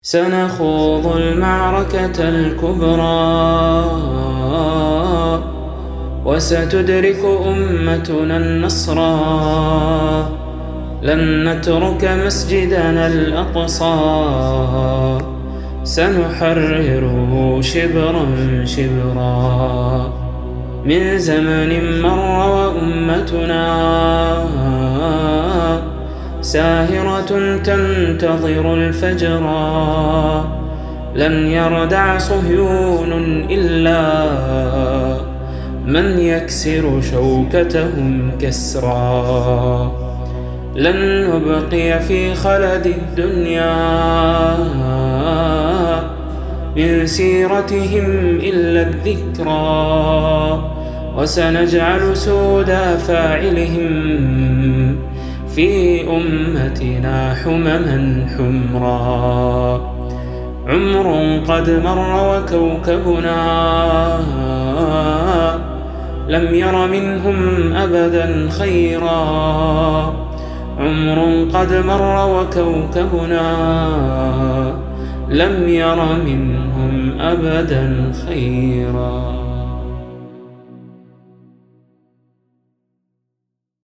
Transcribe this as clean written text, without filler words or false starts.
سنخوض المعركة الكبرى وستدرك أمتنا النصرا. لن نترك مسجدنا الأقصى، سنحرره شبرا شبرا. من زمن مر وأمتنا ساهرة تنتظر الفجرا. لن يردع صهيون إلا من يكسر شوكتهم كسرا. لن نبقي في خلد الدنيا من سيرتهم إلا الذكرى. وسنجعل سود فاعلهم في أمتنا حمما حمرا. عمر قد مر وكوكبنا لم ير منهم أبدا خيرا. عمر قد مر وكوكبنا لم ير منهم أبدا خيرا.